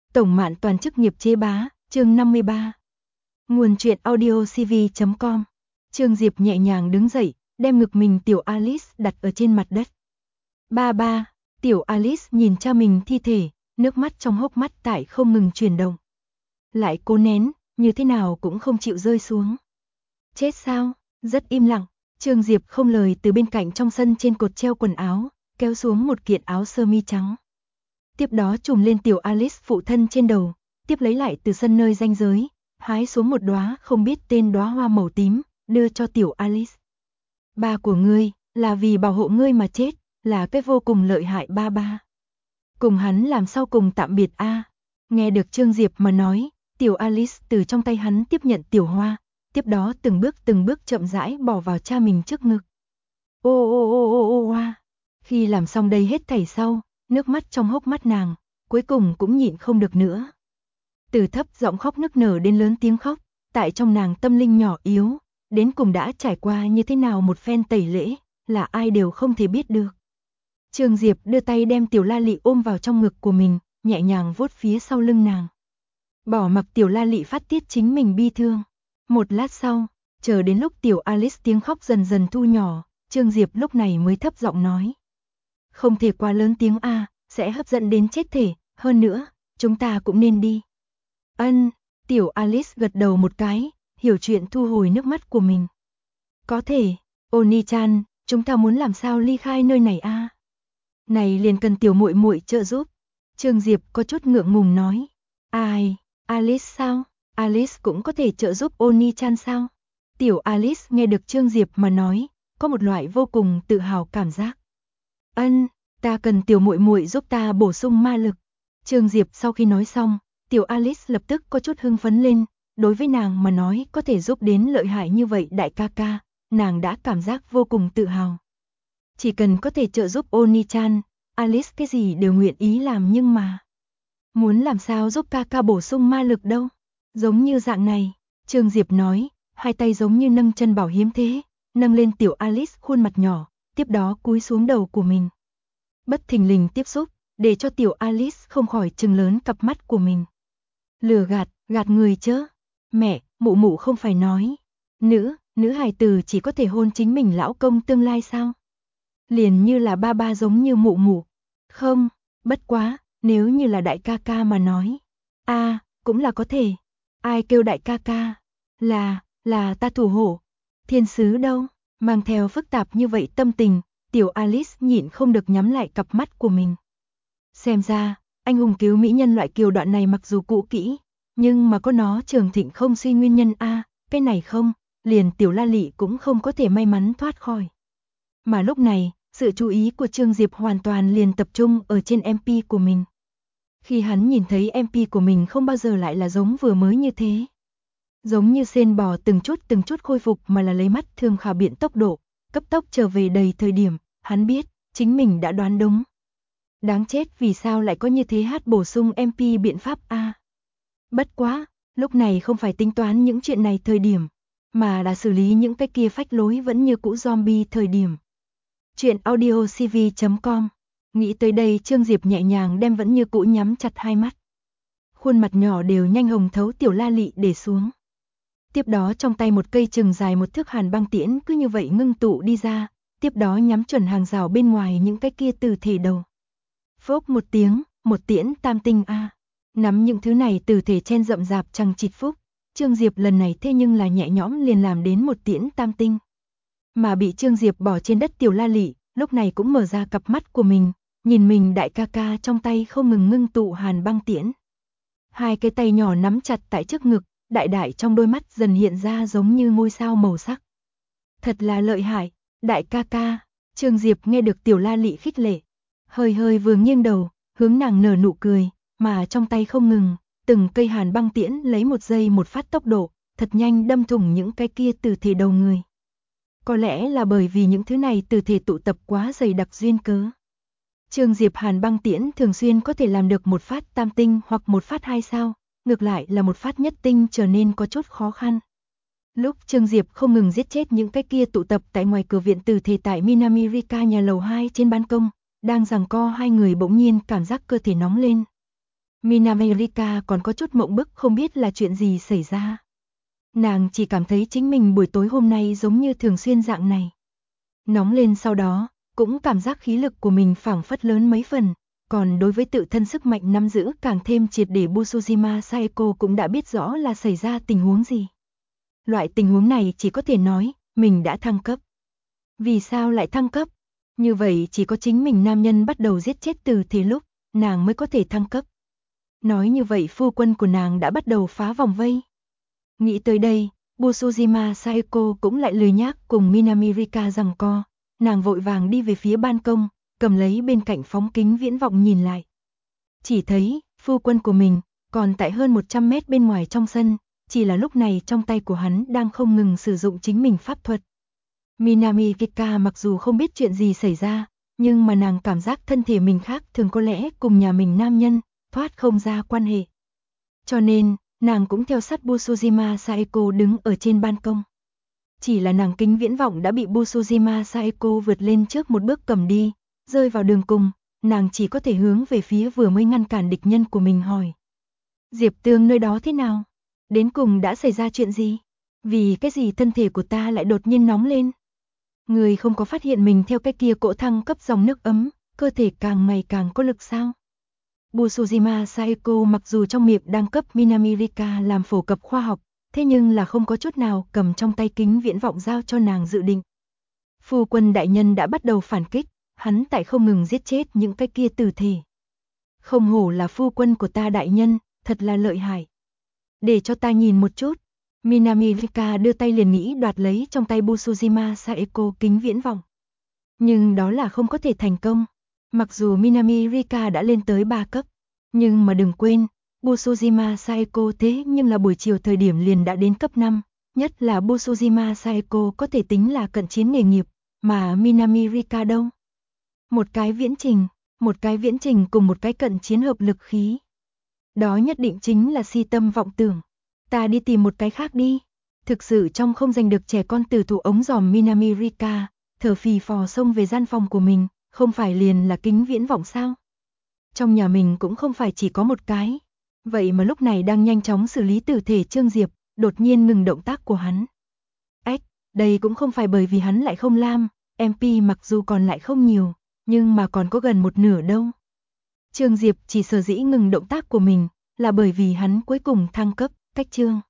Tổng Mạn Toàn chức nghiệp chế bá, chương 53. Nguồn truyện audiocv.com. Trương Diệp nhẹ nhàng đứng dậy, đem ngực mình tiểu Alice đặt ở trên mặt đất. Ba ba, tiểu Alice nhìn cha mình thi thể, nước mắt trong hốc mắt tại không ngừng chuyển động. Lại cố nén, như thế nào cũng không chịu rơi xuống. Chết sao? Rất im lặng, Trương Diệp không lời từ bên cạnh trong sân trên cột treo quần áo, kéo xuống một kiện áo sơ mi trắng. Tiếp đó trùm lên tiểu Alice phụ thân trên đầu, tiếp lấy lại từ sân nơi ranh giới, hái xuống một đóa không biết tên đóa hoa màu tím, đưa cho tiểu Alice. Ba của ngươi, là vì bảo hộ ngươi mà chết, là cái vô cùng lợi hại ba ba. Cùng hắn làm sao cùng tạm biệt a? Nghe được Trương Diệp mà nói, tiểu Alice từ trong tay hắn tiếp nhận tiểu hoa, tiếp đó từng bước chậm rãi bỏ vào cha mình trước ngực. Ô ô ô ô ô hoa. Khi làm xong đây hết thảy sau, nước mắt trong hốc mắt nàng, cuối cùng cũng nhịn không được nữa. Từ thấp giọng khóc nức nở đến lớn tiếng khóc, tại trong nàng tâm linh nhỏ yếu, đến cùng đã trải qua như thế nào một phen tẩy lễ, là ai đều không thể biết được. Trương Diệp đưa tay đem tiểu La Lị ôm vào trong ngực của mình, nhẹ nhàng vuốt phía sau lưng nàng. Bỏ mặc tiểu La Lị phát tiết chính mình bi thương. Một lát sau, chờ đến lúc tiểu Alice tiếng khóc dần dần thu nhỏ, Trương Diệp lúc này mới thấp giọng nói. Không thể quá lớn tiếng a, sẽ hấp dẫn đến chết thể, hơn nữa, chúng ta cũng nên đi. Ân, tiểu Alice gật đầu một cái, hiểu chuyện thu hồi nước mắt của mình. Có thể, Oni-chan, chúng ta muốn làm sao ly khai nơi này a? Này liền cần tiểu muội muội trợ giúp. Trương Diệp có chút ngượng ngùng nói. Ai, Alice sao? Alice cũng có thể trợ giúp Oni-chan sao? Tiểu Alice nghe được Trương Diệp mà nói, có một loại vô cùng tự hào cảm giác. Ân, ta cần tiểu muội muội giúp ta bổ sung ma lực. Trương Diệp sau khi nói xong, tiểu Alice lập tức có chút hưng phấn lên, đối với nàng mà nói có thể giúp đến lợi hại như vậy đại ca ca, nàng đã cảm giác vô cùng tự hào. Chỉ cần có thể trợ giúp Oni-chan, Alice cái gì đều nguyện ý làm nhưng mà muốn làm sao giúp ca ca bổ sung ma lực đâu. Giống như dạng này, Trương Diệp nói, hai tay giống như nâng chân bảo hiếm thế, nâng lên tiểu Alice khuôn mặt nhỏ, tiếp đó cúi xuống đầu của mình. Bất thình lình tiếp xúc, để cho tiểu Alice không khỏi trừng lớn cặp mắt của mình. Lừa gạt người chớ. Mẹ, mụ mụ không phải nói, nữ hài tử chỉ có thể hôn chính mình lão công tương lai sao? Liền như là ba ba giống như mụ mụ. Không, bất quá, nếu như là đại ca ca mà nói. Cũng là có thể. Ai kêu đại ca ca? Là ta thủ hộ. Thiên sứ đâu? Mang theo phức tạp như vậy tâm tình, tiểu Alice nhịn không được nhắm lại cặp mắt của mình. Xem ra, anh hùng cứu mỹ nhân loại kiều đoạn này mặc dù cũ kỹ, nhưng mà có nó trường thịnh không suy nguyên nhân cái này không, liền tiểu La Lị cũng không có thể may mắn thoát khỏi. Mà lúc này, sự chú ý của Trương Diệp hoàn toàn liền tập trung ở trên MP của mình. Khi hắn nhìn thấy MP của mình không bao giờ lại là giống vừa mới như thế. Giống như sên bò từng chút khôi phục mà là lấy mắt thường khảo biện tốc độ, cấp tốc trở về đầy thời điểm, hắn biết, chính mình đã đoán đúng. Đáng chết vì sao lại có như thế hát bổ sung MP biện pháp a? Bất quá, lúc này không phải tính toán những chuyện này thời điểm, mà là xử lý những cái kia phách lối vẫn như cũ zombie thời điểm. Chuyện audiocv.com. Nghĩ tới đây Trương Diệp nhẹ nhàng đem vẫn như cũ nhắm chặt hai mắt. Khuôn mặt nhỏ đều nhanh hồng thấu tiểu La Lị để xuống. Tiếp đó trong tay một cây chừng dài một thước hàn băng tiễn cứ như vậy ngưng tụ đi ra, tiếp đó nhắm chuẩn hàng rào bên ngoài những cái kia từ thể đầu. Phốc một tiếng, một tiễn tam tinh a. Nắm những thứ này từ thể chen rậm rạp chằng chịt phúc, Trương Diệp lần này thế nhưng là nhẹ nhõm liền làm đến một tiễn tam tinh. Mà bị Trương Diệp bỏ trên đất tiểu La Lị, lúc này cũng mở ra cặp mắt của mình, nhìn mình đại ca ca trong tay không ngừng ngưng tụ hàn băng tiễn. Hai cái tay nhỏ nắm chặt tại trước ngực, đại trong đôi mắt dần hiện ra giống như ngôi sao màu sắc. Thật là lợi hại, đại ca ca. Trương Diệp nghe được tiểu La Lị khích lệ, hơi vừa nghiêng đầu, hướng nàng nở nụ cười, mà trong tay không ngừng, từng cây hàn băng tiễn lấy một giây một phát tốc độ, thật nhanh đâm thủng những cái kia từ thể đầu người. Có lẽ là bởi vì những thứ này từ thể tụ tập quá dày đặc duyên cớ. Trương Diệp hàn băng tiễn thường xuyên có thể làm được một phát tam tinh hoặc một phát hai sao, ngược lại là một phát nhất tinh trở nên có chút khó khăn. Lúc Trương Diệp không ngừng giết chết những cái kia tụ tập tại ngoài cửa viện từ thể tại Minamirika nhà lầu 2 trên ban công, đang giằng co hai người bỗng nhiên cảm giác cơ thể nóng lên. Minamerika còn có chút mộng bức không biết là chuyện gì xảy ra. Nàng chỉ cảm thấy chính mình buổi tối hôm nay giống như thường xuyên dạng này. Nóng lên sau đó, cũng cảm giác khí lực của mình phảng phất lớn mấy phần, còn đối với tự thân sức mạnh nắm giữ càng thêm triệt để Busujima Saeko cũng đã biết rõ là xảy ra tình huống gì. Loại tình huống này chỉ có thể nói, mình đã thăng cấp. Vì sao lại thăng cấp? Như vậy chỉ có chính mình nam nhân bắt đầu giết chết từ thế lúc, nàng mới có thể thăng cấp. Nói như vậy phu quân của nàng đã bắt đầu phá vòng vây. Nghĩ tới đây, Busujima Saeko cũng lại lười nhác cùng Minamirika giằng co. Nàng vội vàng đi về phía ban công, cầm lấy bên cạnh phóng kính viễn vọng nhìn lại. Chỉ thấy, phu quân của mình, còn tại hơn 100 mét bên ngoài trong sân, chỉ là lúc này trong tay của hắn đang không ngừng sử dụng chính mình pháp thuật. Minamirika mặc dù không biết chuyện gì xảy ra, nhưng mà nàng cảm giác thân thể mình khác thường có lẽ cùng nhà mình nam nhân, thoát không ra quan hệ. Cho nên, nàng cũng theo sát Busujima Saeko đứng ở trên ban công. Chỉ là nàng kính viễn vọng đã bị Busujima Saeko vượt lên trước một bước cầm đi, rơi vào đường cùng, nàng chỉ có thể hướng về phía vừa mới ngăn cản địch nhân của mình hỏi. Diệp Tương nơi đó thế nào? Đến cùng đã xảy ra chuyện gì? Vì cái gì thân thể của ta lại đột nhiên nóng lên? Người không có phát hiện mình theo cái kia cỗ thăng cấp dòng nước ấm, cơ thể càng ngày càng có lực sao? Busujima Saeko mặc dù trong miệng đang cấp Minamirika làm phổ cập khoa học, thế nhưng là không có chút nào cầm trong tay kính viễn vọng giao cho nàng dự định. Phu quân đại nhân đã bắt đầu phản kích, hắn tại không ngừng giết chết những cái kia tử thể. Không hổ là phu quân của ta đại nhân, thật là lợi hại. Để cho ta nhìn một chút. Minamirika đưa tay liền nghĩ đoạt lấy trong tay Busujima Saeko kính viễn vọng. Nhưng đó là không có thể thành công. Mặc dù Minamirika đã lên tới 3 cấp, nhưng mà đừng quên, Busujima Saeko thế nhưng là buổi chiều thời điểm liền đã đến cấp 5, nhất là Busujima Saeko có thể tính là cận chiến nghề nghiệp, mà Minamirika đâu? Một cái viễn trình cùng một cái cận chiến hợp lực khí. Đó nhất định chính là si tâm vọng tưởng. Ta đi tìm một cái khác đi. Thực sự trong không giành được trẻ con tử thủ ống giòm Minamirika, thở phì phò xông về gian phòng của mình, không phải liền là kính viễn vọng sao? Trong nhà mình cũng không phải chỉ có một cái. Vậy mà lúc này đang nhanh chóng xử lý tử thể Trương Diệp, đột nhiên ngừng động tác của hắn. Ách, đây cũng không phải bởi vì hắn lại không lam, MP mặc dù còn lại không nhiều, nhưng mà còn có gần một nửa đâu. Trương Diệp chỉ sở dĩ ngừng động tác của mình, là bởi vì hắn cuối cùng thăng cấp, cách Trương